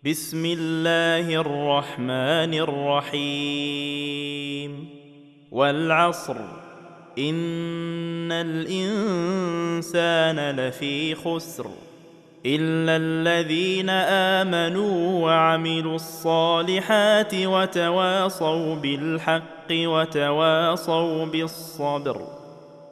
بسم الله الرحمن الرحيم والعصر إن الإنسان لفي خسر إلا الذين آمنوا وعملوا الصالحات وتواصوا بالحق وتواصوا بالصبر